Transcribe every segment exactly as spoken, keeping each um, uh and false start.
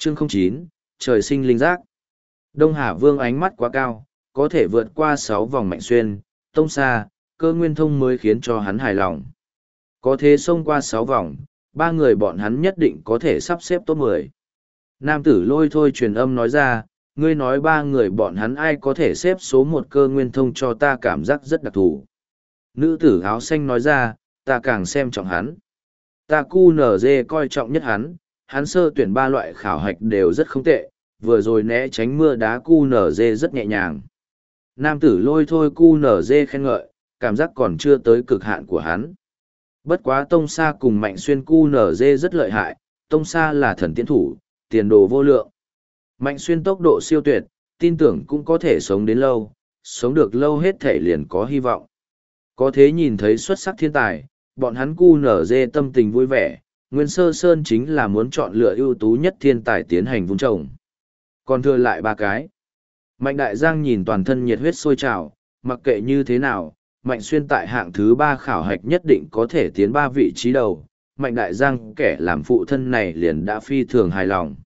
Chương không chín, trời sinh linh giác. Đông Hà Vương ánh mắt quá cao, có thể vượt qua sáu vòng Mạnh Xuyên, Tông Sa, Cơ Nguyên Thông mới khiến cho hắn hài lòng. Có thế xông qua sáu vòng, ba người bọn hắn nhất định có thể sắp xếp top mười. Nam tử Lôi Thôi truyền âm nói ra, ngươi nói ba người bọn hắn ai có thể xếp số một Cơ Nguyên Thông cho ta cảm giác rất đặc thù. Nữ tử áo xanh nói ra, ta càng xem trọng hắn. Ta cu nở dê coi trọng nhất hắn, hắn sơ tuyển ba loại khảo hạch đều rất không tệ, vừa rồi né tránh mưa đá cu nở dê rất nhẹ nhàng. Nam tử Lôi Thôi cu nở dê khen ngợi, cảm giác còn chưa tới cực hạn của hắn. Bất quá Tông Sa cùng Mạnh Xuyên cu nở dê rất lợi hại, Tông Sa là thần tiến thủ, tiền đồ vô lượng. Mạnh Xuyên tốc độ siêu tuyệt, tin tưởng cũng có thể sống đến lâu, sống được lâu hết thể liền có hy vọng. Có thế nhìn thấy xuất sắc thiên tài, bọn hắn cu nở dê tâm tình vui vẻ, Nguyên Sơ Sơn chính là muốn chọn lựa ưu tú nhất thiên tài tiến hành vun trồng. Còn thừa lại ba cái. Mạnh Đại Giang nhìn toàn thân nhiệt huyết sôi trào, mặc kệ như thế nào, Mạnh Xuyên tại hạng thứ ba khảo hạch nhất định có thể tiến ba vị trí đầu. Mạnh Đại Giang kẻ làm phụ thân này liền đã phi thường hài lòng.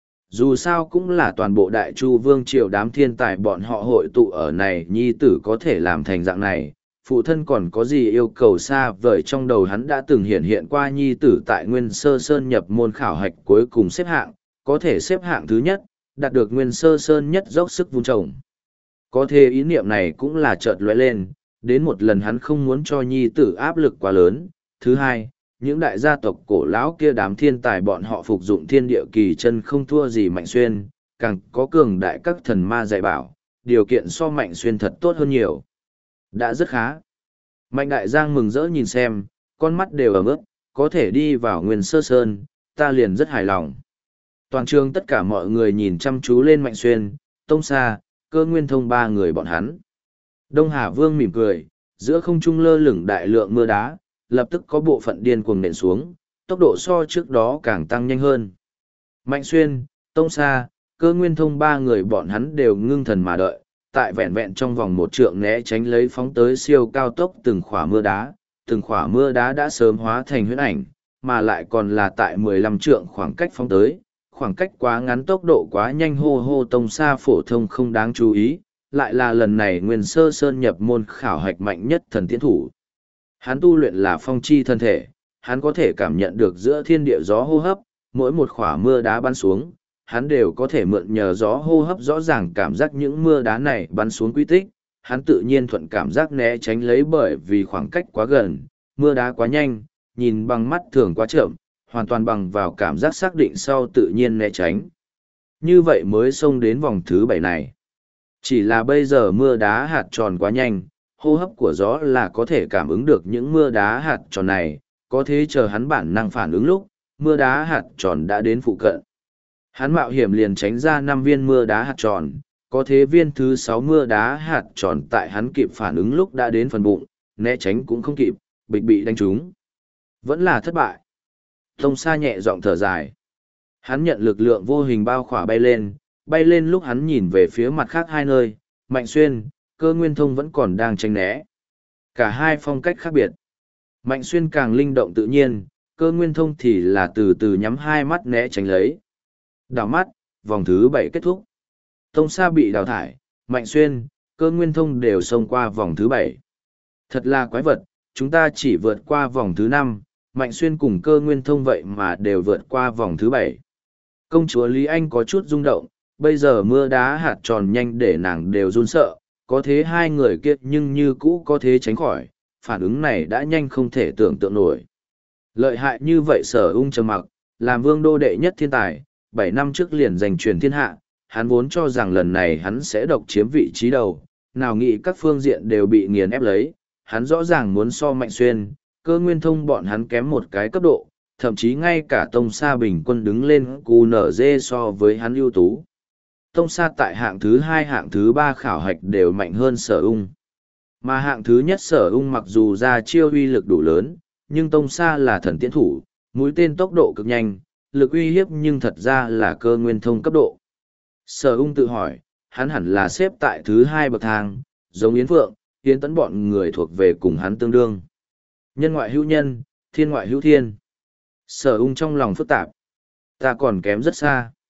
Dù sao cũng là toàn bộ Đại Chu Vương triều đám thiên tài bọn họ hội tụ ở này, nhi tử có thể làm thành dạng này, phụ thân còn có gì yêu cầu xa vời. Trong đầu hắn đã từng hiện hiện qua nhi tử tại Nguyên Sơ Sơn nhập môn khảo hạch cuối cùng xếp hạng, có thể xếp hạng thứ nhất, đạt được Nguyên Sơ Sơn nhất dốc sức vun trồng. Có thể ý niệm này cũng là chợt lóe lên, đến một lần hắn không muốn cho nhi tử áp lực quá lớn. Thứ hai, những đại gia tộc cổ lão kia đám thiên tài bọn họ phục dụng thiên địa kỳ chân không thua gì Mạnh Xuyên, càng có cường đại các thần ma dạy bảo, điều kiện so Mạnh Xuyên thật tốt hơn nhiều. Đã rất khá. Mạnh Đại Giang mừng rỡ nhìn xem, con mắt đều ấm ướt, có thể đi vào Nguyên Sơ Sơn, ta liền rất hài lòng. Toàn trường tất cả mọi người nhìn chăm chú lên Mạnh Xuyên, Tông Sa, Cơ Nguyên Thông ba người bọn hắn. Đông Hà Vương mỉm cười, giữa không trung lơ lửng đại lượng mưa đá, lập tức có bộ phận điên cuồng nện xuống, tốc độ so trước đó càng tăng nhanh hơn. Mạnh Xuyên, Tông Sa, Cơ Nguyên Thông ba người bọn hắn đều ngưng thần mà đợi, tại vẹn vẹn trong vòng một trượng né tránh lấy phóng tới siêu cao tốc từng khỏa mưa đá, từng khỏa mưa đá đã sớm hóa thành huyễn ảnh, mà lại còn là tại mười lăm trượng khoảng cách phóng tới, khoảng cách quá ngắn tốc độ quá nhanh hô hô. Tông Sa phổ thông không đáng chú ý, lại là lần này Nguyên Sơ Sơn nhập môn khảo hạch mạnh nhất thần tiến thủ. Hắn tu luyện là phong chi thân thể, hắn có thể cảm nhận được giữa thiên địa gió hô hấp, mỗi một khỏa mưa đá bắn xuống, hắn đều có thể mượn nhờ gió hô hấp rõ ràng cảm giác những mưa đá này bắn xuống quy tích, hắn tự nhiên thuận cảm giác né tránh lấy, bởi vì khoảng cách quá gần, mưa đá quá nhanh, nhìn bằng mắt thường quá chậm, hoàn toàn bằng vào cảm giác xác định sau tự nhiên né tránh. Như vậy mới xông đến vòng thứ bảy này. Chỉ là bây giờ mưa đá hạt tròn quá nhanh, hô hấp của gió là có thể cảm ứng được những mưa đá hạt tròn này, có thế chờ hắn bản năng phản ứng lúc, mưa đá hạt tròn đã đến phụ cận. Hắn mạo hiểm liền tránh ra năm viên mưa đá hạt tròn, có thế viên thứ sáu mưa đá hạt tròn tại hắn kịp phản ứng lúc đã đến phần bụng, né tránh cũng không kịp, bịch bị đánh trúng. Vẫn là thất bại. Tông Sa nhẹ giọng thở dài. Hắn nhận lực lượng vô hình bao khỏa bay lên, bay lên lúc hắn nhìn về phía mặt khác hai nơi, Mạnh Xuyên, Cơ Nguyên Thông vẫn còn đang tránh né. Cả hai phong cách khác biệt. Mạnh Xuyên càng linh động tự nhiên, Cơ Nguyên Thông thì là từ từ nhắm hai mắt né tránh lấy. Đảo mắt, vòng thứ bảy kết thúc. Tông Sa bị đào thải, Mạnh Xuyên, Cơ Nguyên Thông đều xông qua vòng thứ bảy. Thật là quái vật, chúng ta chỉ vượt qua vòng thứ năm, Mạnh Xuyên cùng Cơ Nguyên Thông vậy mà đều vượt qua vòng thứ bảy. Công chúa Lý Anh có chút rung động, bây giờ mưa đá hạt tròn nhanh để nàng đều run sợ, có thế hai người kia nhưng như cũ có thế tránh khỏi, phản ứng này đã nhanh không thể tưởng tượng nổi. Lợi hại như vậy Sở Ung trầm mặc, làm vương đô đệ nhất thiên tài, bảy năm trước liền giành truyền thiên hạ, hắn vốn cho rằng lần này hắn sẽ độc chiếm vị trí đầu, nào nghĩ các phương diện đều bị nghiền ép lấy, hắn rõ ràng muốn so Mạnh Xuyên, Cơ Nguyên Thông bọn hắn kém một cái cấp độ, thậm chí ngay cả Tông Sa bình quân đứng lên cù nở dê so với hắn ưu tú. Tông Sa tại hạng thứ hai hạng thứ ba khảo hạch đều mạnh hơn Sở Ung. Mà hạng thứ nhất Sở Ung mặc dù ra chiêu uy lực đủ lớn, nhưng Tông Sa là thần tiễn thủ, mũi tên tốc độ cực nhanh, lực uy hiếp nhưng thật ra là Cơ Nguyên Thông cấp độ. Sở Ung tự hỏi, hắn hẳn là xếp tại thứ hai bậc thang, giống Yến Phượng, Yến Tấn bọn người thuộc về cùng hắn tương đương. Nhân ngoại hữu nhân, thiên ngoại hữu thiên. Sở Ung trong lòng phức tạp. Ta còn kém rất xa.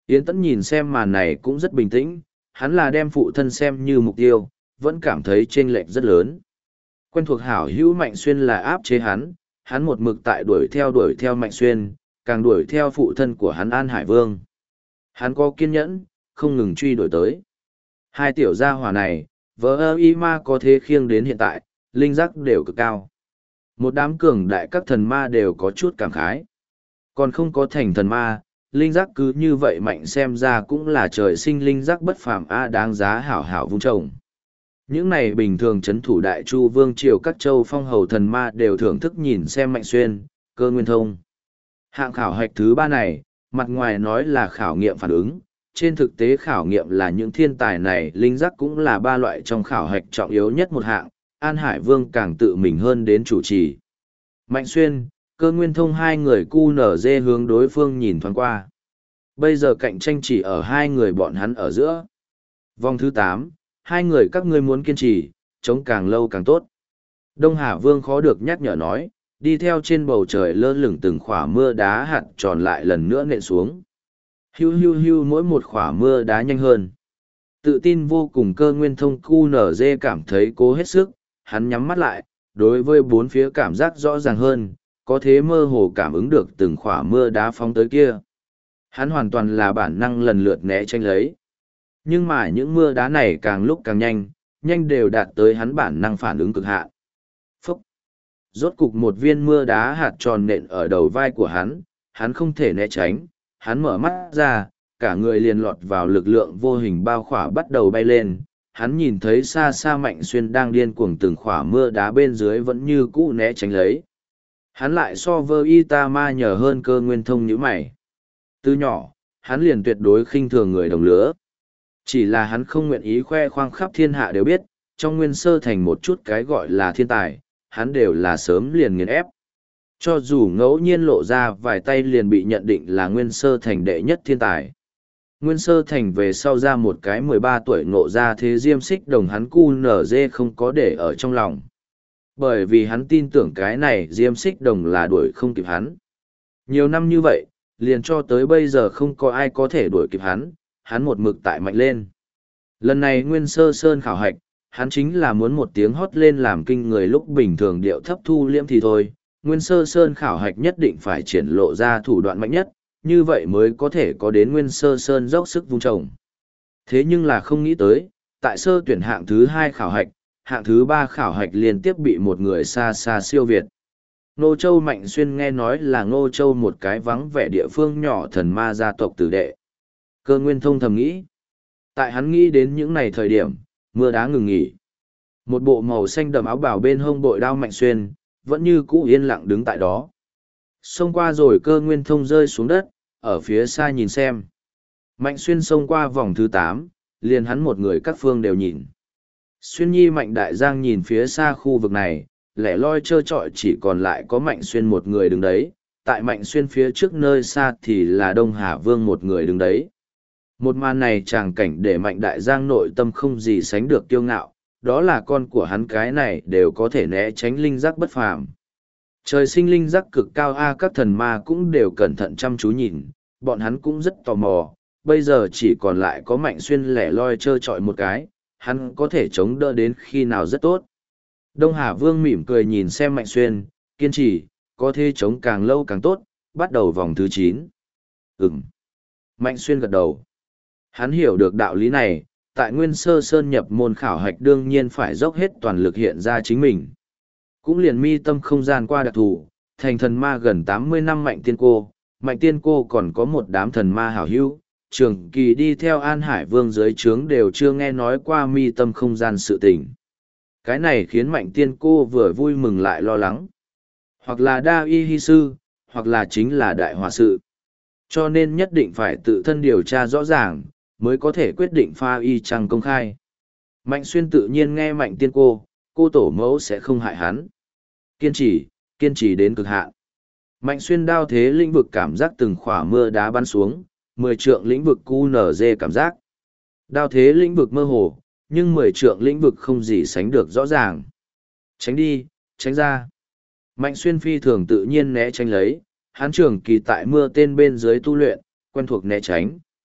Yến Tẫn nhìn xem màn này cũng rất bình tĩnh, hắn là đem phụ thân xem như mục tiêu, vẫn cảm thấy chênh lệch rất lớn. Quen thuộc hảo hữu Mạnh Xuyên là áp chế hắn, hắn một mực tại đuổi theo đuổi theo Mạnh Xuyên, càng đuổi theo phụ thân của hắn An Hải Vương. Hắn có kiên nhẫn, không ngừng truy đuổi tới. Hai tiểu gia hỏa này, vỡ ơ y ma có thế khiêng đến hiện tại, linh giác đều cực cao. Một đám cường đại các thần ma đều có chút cảm khái. Còn không có thành thần ma, linh giác cứ như vậy mạnh xem ra cũng là trời sinh linh giác bất phàm a đáng giá hảo hảo vung trồng. Những này bình thường chấn thủ đại chu vương triều các châu phong hầu thần ma đều thưởng thức nhìn xem Mạnh Xuyên, Cơ Nguyên Thông. Hạng khảo hạch thứ ba này, mặt ngoài nói là khảo nghiệm phản ứng, trên thực tế khảo nghiệm là những thiên tài này linh giác cũng là ba loại trong khảo hạch trọng yếu nhất một hạng, An Hải Vương càng tự mình hơn đến chủ trì. Mạnh Xuyên, Cơ Nguyên Thông hai người cu nở dê hướng đối phương nhìn thoáng qua. Bây giờ cạnh tranh chỉ ở hai người bọn hắn ở giữa. Vòng thứ tám, hai người các ngươi muốn kiên trì, chống càng lâu càng tốt. Đông Hà Vương khó được nhắc nhở nói, đi theo trên bầu trời lơ lửng từng khỏa mưa đá hạt tròn lại lần nữa nện xuống. Hiu hiu hiu mỗi một khỏa mưa đá nhanh hơn. Tự tin vô cùng Cơ Nguyên Thông cu nở dê cảm thấy cố hết sức, hắn nhắm mắt lại, đối với bốn phía cảm giác rõ ràng hơn, có thế mơ hồ cảm ứng được từng khỏa mưa đá phóng tới kia. Hắn hoàn toàn là bản năng lần lượt né tránh lấy. Nhưng mà những mưa đá này càng lúc càng nhanh, nhanh đều đạt tới hắn bản năng phản ứng cực hạn. Phúc! Rốt cục một viên mưa đá hạt tròn nện ở đầu vai của hắn, hắn không thể né tránh, hắn mở mắt ra, cả người liền lọt vào lực lượng vô hình bao khỏa bắt đầu bay lên. Hắn nhìn thấy xa xa Mạnh Xuyên đang điên cuồng từng khỏa mưa đá bên dưới vẫn như cũ né tránh lấy. Hắn lại so với Itama nhờ hơn Cơ Nguyên Thông như mày. Từ nhỏ, hắn liền tuyệt đối khinh thường người đồng lứa. Chỉ là hắn không nguyện ý khoe khoang khắp thiên hạ đều biết, trong Nguyên Sơ Thành một chút cái gọi là thiên tài, hắn đều là sớm liền nghiền ép. Cho dù ngẫu nhiên lộ ra vài tay liền bị nhận định là Nguyên Sơ Thành đệ nhất thiên tài. Nguyên Sơ Thành về sau ra một cái mười ba tuổi ngộ ra thế diêm xích đồng hắn cu nở dê không có để ở trong lòng. Bởi vì hắn tin tưởng cái này diêm xích đồng là đuổi không kịp hắn. Nhiều năm như vậy, liền cho tới bây giờ không có ai có thể đuổi kịp hắn, hắn một mực tại mạnh lên. Lần này Nguyên Sơ Sơn khảo hạch, hắn chính là muốn một tiếng hót lên làm kinh người lúc bình thường điệu thấp thu liễm thì thôi. Nguyên Sơ Sơn khảo hạch nhất định phải triển lộ ra thủ đoạn mạnh nhất, như vậy mới có thể có đến Nguyên Sơ Sơn dốc sức vung trồng. Thế nhưng là không nghĩ tới, tại sơ tuyển hạng thứ hai khảo hạch, hạng thứ ba khảo hạch liên tiếp bị một người xa xa siêu việt. Ngô Châu Mạnh Xuyên nghe nói là Ngô Châu một cái vắng vẻ địa phương nhỏ thần ma gia tộc tử đệ. Cơ Nguyên Thông thầm nghĩ. Tại hắn nghĩ đến những ngày thời điểm, mưa đá ngừng nghỉ. Một bộ màu xanh đậm áo bào bên hông bội đao Mạnh Xuyên, vẫn như cũ yên lặng đứng tại đó. Xông qua rồi Cơ Nguyên Thông rơi xuống đất, ở phía xa nhìn xem. Mạnh Xuyên xông qua vòng thứ tám, liền hắn một người các phương đều nhìn. Xuyên Nhi Mạnh Đại Giang nhìn phía xa khu vực này, lẻ loi trơ trọi chỉ còn lại có Mạnh Xuyên một người đứng đấy, tại Mạnh Xuyên phía trước nơi xa thì là Đông Hà Vương một người đứng đấy. Một màn này tràng cảnh để Mạnh Đại Giang nội tâm không gì sánh được kiêu ngạo, đó là con của hắn cái này đều có thể né tránh linh giác bất phàm. Trời sinh linh giác cực cao a các thần ma cũng đều cẩn thận chăm chú nhìn, bọn hắn cũng rất tò mò, bây giờ chỉ còn lại có Mạnh Xuyên lẻ loi trơ trọi một cái, hắn có thể chống đỡ đến khi nào rất tốt. Đông Hà Vương mỉm cười nhìn xem Mạnh Xuyên, kiên trì, có thể chống càng lâu càng tốt, bắt đầu vòng thứ chín. Ừm. Mạnh Xuyên gật đầu. Hắn hiểu được đạo lý này, tại Nguyên Sơ Sơn nhập môn khảo hạch đương nhiên phải dốc hết toàn lực hiện ra chính mình. Cũng liền mi tâm không gian qua đặc thù, thành thần ma gần tám mươi năm Mạnh Tiên Cô, Mạnh Tiên Cô còn có một đám thần ma hảo hữu, trường kỳ đi theo An Hải Vương dưới trướng đều chưa nghe nói qua mi tâm không gian sự tình. Cái này khiến Mạnh Tiên Cô vừa vui mừng lại lo lắng. Hoặc là đa y hy sư, hoặc là chính là đại hòa sự. Cho nên nhất định phải tự thân điều tra rõ ràng, mới có thể quyết định pha y chăng công khai. Mạnh Xuyên tự nhiên nghe Mạnh Tiên Cô, cô tổ mẫu sẽ không hại hắn. Kiên trì, kiên trì đến cực hạn. Mạnh Xuyên đao thế lĩnh vực cảm giác từng khỏa mưa đá bắn xuống, mười trượng lĩnh vực cu nở dê cảm giác. Đao thế lĩnh vực mơ hồ, nhưng mười trượng lĩnh vực không gì sánh được rõ ràng. Tránh đi, tránh ra. Mạnh Xuyên phi thường tự nhiên né tránh lấy, hắn trường kỳ tại mưa tên bên dưới tu luyện, quen thuộc né tránh.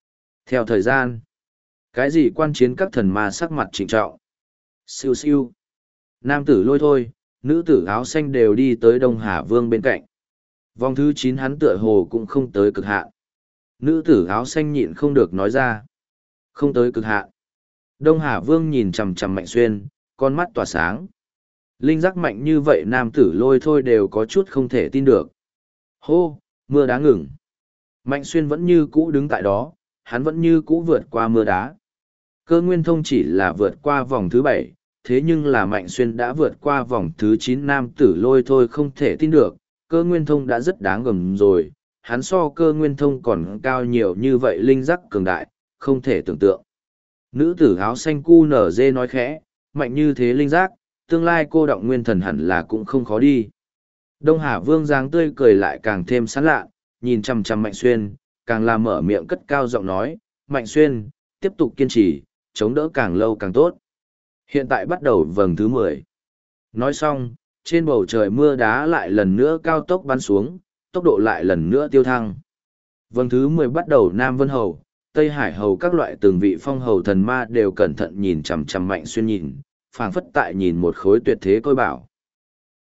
Theo thời gian, cái gì quan chiến các thần ma sắc mặt trịnh trọng. Siêu siêu. Nam tử lôi thôi, nữ tử áo xanh đều đi tới Đông Hà Vương bên cạnh. Vòng thứ chín hắn tựa hồ cũng không tới cực hạn. Nữ tử áo xanh nhịn không được nói ra. Không tới cực hạn. Đông Hà Vương nhìn chằm chằm Mạnh Xuyên, con mắt tỏa sáng. Linh giác mạnh như vậy nam tử lôi thôi đều có chút không thể tin được. Hô, mưa đá ngừng. Mạnh Xuyên vẫn như cũ đứng tại đó, hắn vẫn như cũ vượt qua mưa đá. Cơ nguyên thông chỉ là vượt qua vòng thứ bảy, thế nhưng là Mạnh Xuyên đã vượt qua vòng thứ chín nam tử lôi thôi không thể tin được. Cơ nguyên thông đã rất đáng gầm rồi, hắn so cơ nguyên thông còn cao nhiều như vậy linh giác cường đại, không thể tưởng tượng. Nữ tử áo xanh cu nở dê nói khẽ, mạnh như thế linh giác, tương lai cô động nguyên thần hẳn là cũng không khó đi. Đông Hà Vương dáng tươi cười lại càng thêm sán lạ, nhìn chằm chằm Mạnh Xuyên, càng làm mở miệng cất cao giọng nói, Mạnh Xuyên, tiếp tục kiên trì, chống đỡ càng lâu càng tốt. Hiện tại bắt đầu vầng thứ mười. Nói xong, trên bầu trời mưa đá lại lần nữa cao tốc bắn xuống, tốc độ lại lần nữa tiêu thăng. Vầng thứ mười bắt đầu Nam Vân Hầu, Tây Hải Hầu các loại từng vị phong hầu thần ma đều cẩn thận nhìn chằm chằm Mạnh Xuyên nhìn, phảng phất tại nhìn một khối tuyệt thế côi bảo.